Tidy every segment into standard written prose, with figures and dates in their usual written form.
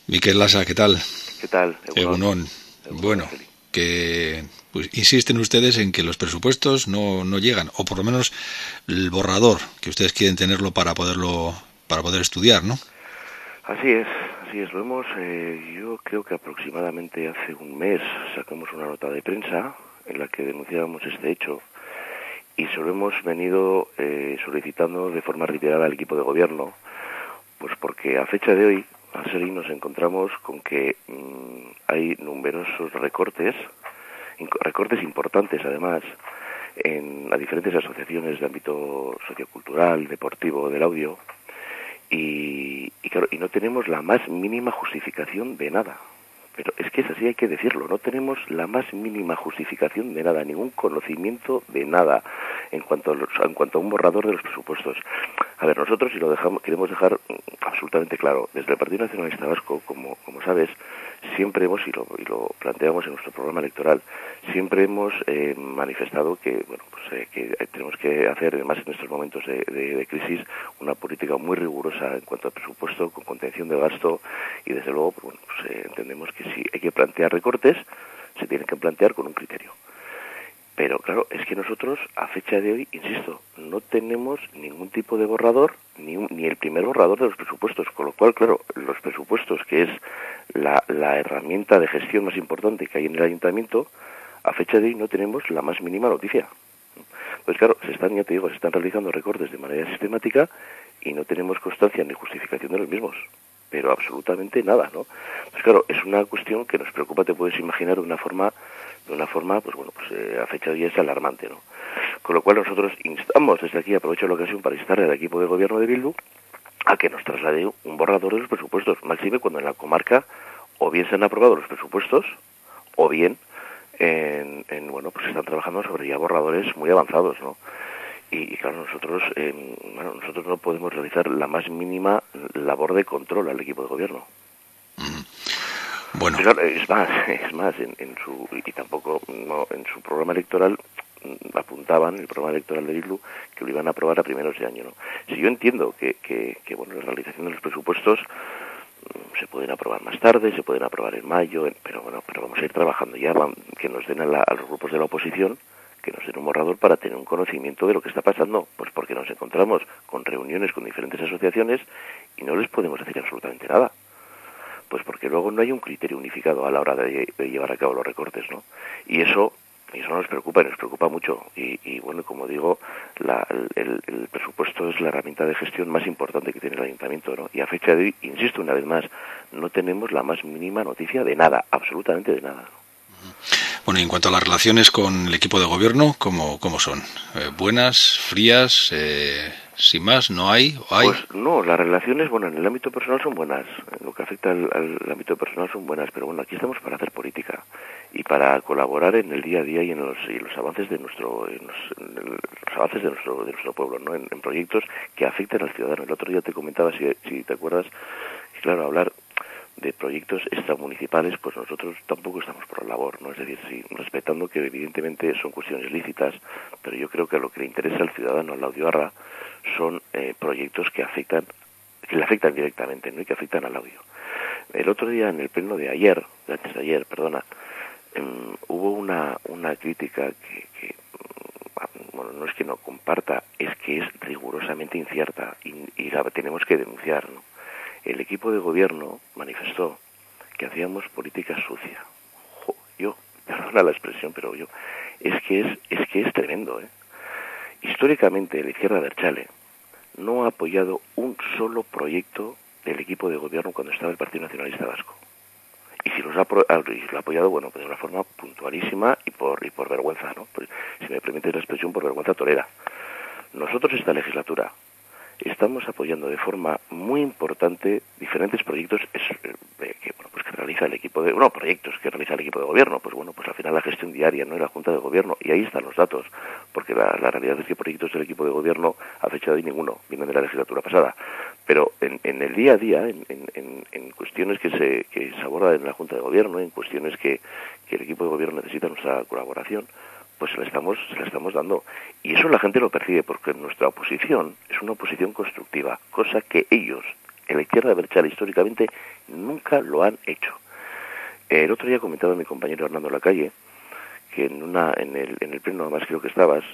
Miquel Lasa, ¿qué tal? ¿Qué tal? Egunon. Bueno, que pues insisten ustedes en que los presupuestos no llegan, o por lo menos el borrador, que ustedes quieren tenerlo para poder estudiar, ¿no? Así es. Lo hemos, yo creo que aproximadamente hace un mes sacamos una nota de prensa en la que denunciábamos este hecho y se lo hemos venido solicitando de forma reiterada al equipo de gobierno, pues porque a fecha de hoy, nos encontramos con que hay numerosos recortes importantes además, a diferentes asociaciones de ámbito sociocultural, deportivo, del audio, y claro, y no tenemos la más mínima justificación de nada. Pero es que es así, hay que decirlo, no tenemos la más mínima justificación de nada, ningún conocimiento de nada en cuanto a un borrador de los presupuestos. A ver, nosotros, si queremos dejar absolutamente claro, desde el Partido Nacionalista Vasco, como sabes, siempre hemos, y lo planteamos en nuestro programa electoral, siempre hemos manifestado que, que tenemos que hacer, además en estos momentos de crisis, una política muy rigurosa en cuanto al presupuesto, con contención de gasto, y desde luego, entendemos que si hay que plantear recortes, se tienen que plantear con un criterio. Pero claro, es que nosotros, a fecha de hoy, insisto, no tenemos ningún tipo de borrador, ni el primer borrador de los presupuestos, con lo cual, claro, los presupuestos, que es la herramienta de gestión más importante que hay en el ayuntamiento, a fecha de hoy no tenemos la más mínima noticia. Pues claro, se están realizando recortes de manera sistemática y no tenemos constancia ni justificación de los mismos, pero absolutamente nada, ¿no? Pues claro, es una cuestión que nos preocupa, te puedes imaginar, de una forma, a fecha de hoy es alarmante, ¿no? Con lo cual nosotros instamos desde aquí, aprovecho la ocasión para instarle al equipo de gobierno de Bildu a que nos traslade un borrador de los presupuestos, máxime cuando en la comarca o bien se han aprobado los presupuestos o bien están trabajando sobre ya borradores muy avanzados, ¿no? Y claro, nosotros no podemos realizar la más mínima labor de control al equipo de gobierno. Bueno, claro, es más en su programa electoral apuntaban, el programa electoral de Bildu, que lo iban a aprobar a primeros de año, ¿no? Si yo entiendo que la realización de los presupuestos se pueden aprobar más tarde, se pueden aprobar en mayo, pero vamos a ir trabajando ya, que nos den a los grupos de la oposición, que nos den un borrador para tener un conocimiento de lo que está pasando, pues porque nos encontramos con reuniones con diferentes asociaciones y no les podemos decir absolutamente nada, pues porque luego no hay un criterio unificado a la hora de llevar a cabo los recortes, ¿no? Y eso nos preocupa mucho. Y bueno, como digo, el presupuesto es la herramienta de gestión más importante que tiene el ayuntamiento, ¿no? Y a fecha de hoy, insisto una vez más, no tenemos la más mínima noticia de nada, absolutamente de nada. Bueno, y en cuanto a las relaciones con el equipo de gobierno, ¿cómo son? ¿Buenas, frías, sin más, no hay o hay? Pues no, las relaciones, en el ámbito personal son buenas, en lo que afecta al ámbito personal son buenas, pero aquí estamos para hacer política y para colaborar en el día a día y en los avances de nuestro pueblo, ¿no? En proyectos que afecten al ciudadano. El otro día te comentaba, si te acuerdas, que claro, hablar de proyectos extramunicipales, pues nosotros tampoco estamos por la labor, ¿no? Es decir, sí, respetando que evidentemente son cuestiones lícitas, pero yo creo que lo que le interesa al ciudadano, al audioarra, son proyectos que le afectan directamente, ¿no? Y que afectan al audio. El otro día, en el pleno de ayer, hubo una crítica que no es que no comparta, es que es rigurosamente incierta y la tenemos que denunciar, ¿no? El equipo de gobierno manifestó que hacíamos política sucia. Perdona la expresión, pero es que es tremendo, ¿eh? Históricamente, la izquierda Abertzale no ha apoyado un solo proyecto del equipo de gobierno cuando estaba el Partido Nacionalista Vasco. Y si lo ha apoyado, pues de una forma puntualísima y por vergüenza, ¿no? Pues, si me permites la expresión, por vergüenza torera. Nosotros esta legislatura estamos apoyando de forma muy importante diferentes proyectos que realiza el equipo de proyectos que realiza el equipo de gobierno. Pues al final la gestión diaria, no, en la Junta de Gobierno, y ahí están los datos, porque la realidad es que proyectos del equipo de gobierno a fecha de hoy ninguno vienen de la legislatura pasada, pero en el día a día, en cuestiones que se abordan en la Junta de Gobierno, en cuestiones que el equipo de gobierno necesita nuestra colaboración, pues se la estamos dando. Y eso la gente lo percibe, porque nuestra oposición es una oposición constructiva, cosa que ellos En la izquierda abertzale históricamente nunca lo han hecho. El otro día comentaba mi compañero Hernando Lacalle que en el pleno, además creo que estabas,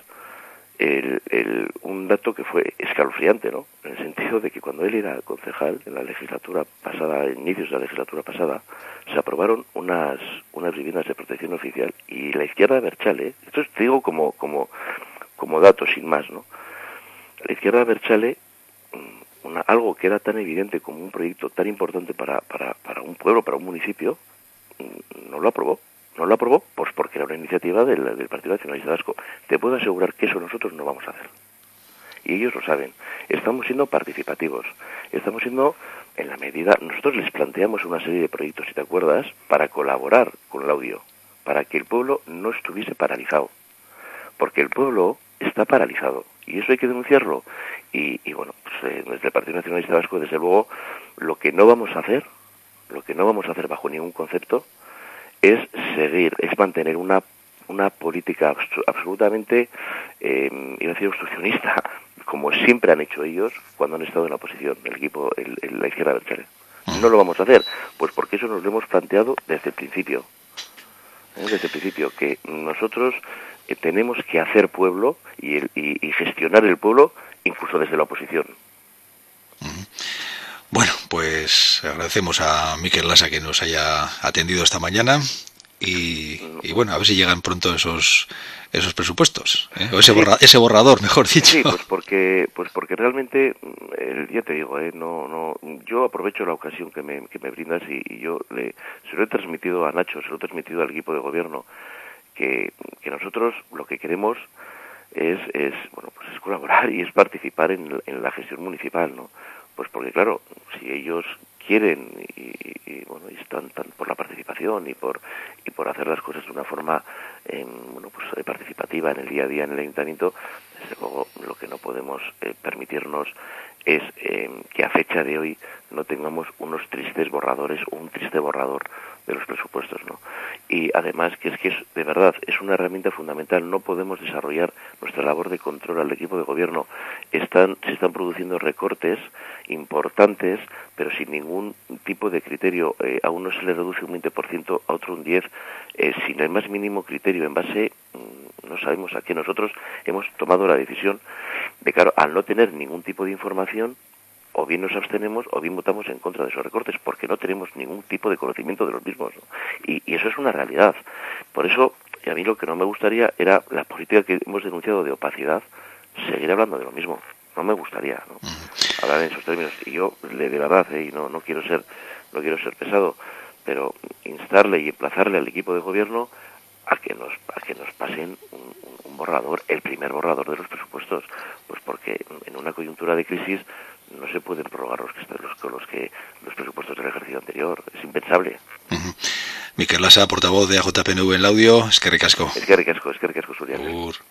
un dato que fue escalofriante, ¿no? En el sentido de que cuando él era concejal, en la legislatura pasada, en inicios de la legislatura pasada, se aprobaron unas viviendas de protección oficial, y la izquierda abertzale, esto te digo como dato sin más, ¿no? La izquierda abertzale, algo que era tan evidente como un proyecto tan importante para un pueblo, para un municipio, no lo aprobó. No lo aprobó pues porque era una iniciativa del Partido Nacionalista Vasco. Te puedo asegurar que eso nosotros no vamos a hacer. Y ellos lo saben. Estamos siendo participativos. Estamos siendo, en la medida... Nosotros les planteamos una serie de proyectos, si te acuerdas, para colaborar con el audio, para que el pueblo no estuviese paralizado. Porque el pueblo está paralizado. Y eso hay que denunciarlo. Y bueno, pues, desde el Partido Nacionalista Vasco, desde luego, lo que no vamos a hacer bajo ningún concepto, es mantener una política absolutamente, iba a decir obstruccionista, como siempre han hecho ellos cuando han estado en la oposición, la izquierda abertzale. No lo vamos a hacer, pues porque eso nos lo hemos planteado desde el principio. Que nosotros tenemos que hacer pueblo y gestionar el pueblo incluso desde la oposición. Bueno, pues agradecemos a Mikel Lasa que nos haya atendido esta mañana y bueno, a ver si llegan pronto esos presupuestos, o ese borrador, mejor dicho. Sí, pues porque realmente, ya te digo, yo aprovecho la ocasión que me brindas y yo se lo he transmitido a Nacho, se lo he transmitido al equipo de gobierno, que nosotros lo que queremos es colaborar y es participar en la gestión municipal, ¿no? Pues porque claro, si ellos quieren y están por la participación y por hacer las cosas de una forma participativa en el día a día en el ayuntamiento, desde luego lo que no podemos permitirnos es que a fecha de hoy no tengamos unos tristes borradores o un triste borrador de los presupuestos, ¿no? Y además que es de verdad, es una herramienta fundamental. No podemos desarrollar nuestra labor de control al equipo de gobierno. Se están produciendo recortes importantes, pero sin ningún tipo de criterio. A uno se le reduce un 20%, a otro un 10%, sin el más mínimo criterio, en base, no sabemos a qué. Nosotros hemos tomado la decisión de, claro, al no tener ningún tipo de información, o bien nos abstenemos o bien votamos en contra de esos recortes, porque no tenemos ningún tipo de conocimiento de los mismos, ¿no? Y eso es una realidad. Por eso, a mí lo que no me gustaría era la política que hemos denunciado de opacidad, seguir hablando de lo mismo. No me gustaría, ¿no?, hablar en esos términos. Y yo, de verdad, y no quiero ser pesado, pero instarle y emplazarle al equipo de gobierno a que nos pasen un borrador, el primer borrador de los presupuestos, pues porque en una coyuntura de crisis no se pueden prorrogar los presupuestos del ejercicio anterior. Es impensable. Mikel Lasa, portavoz de AJPNV en Laudio, eskerrik asko. Eskerrik asko, Surian.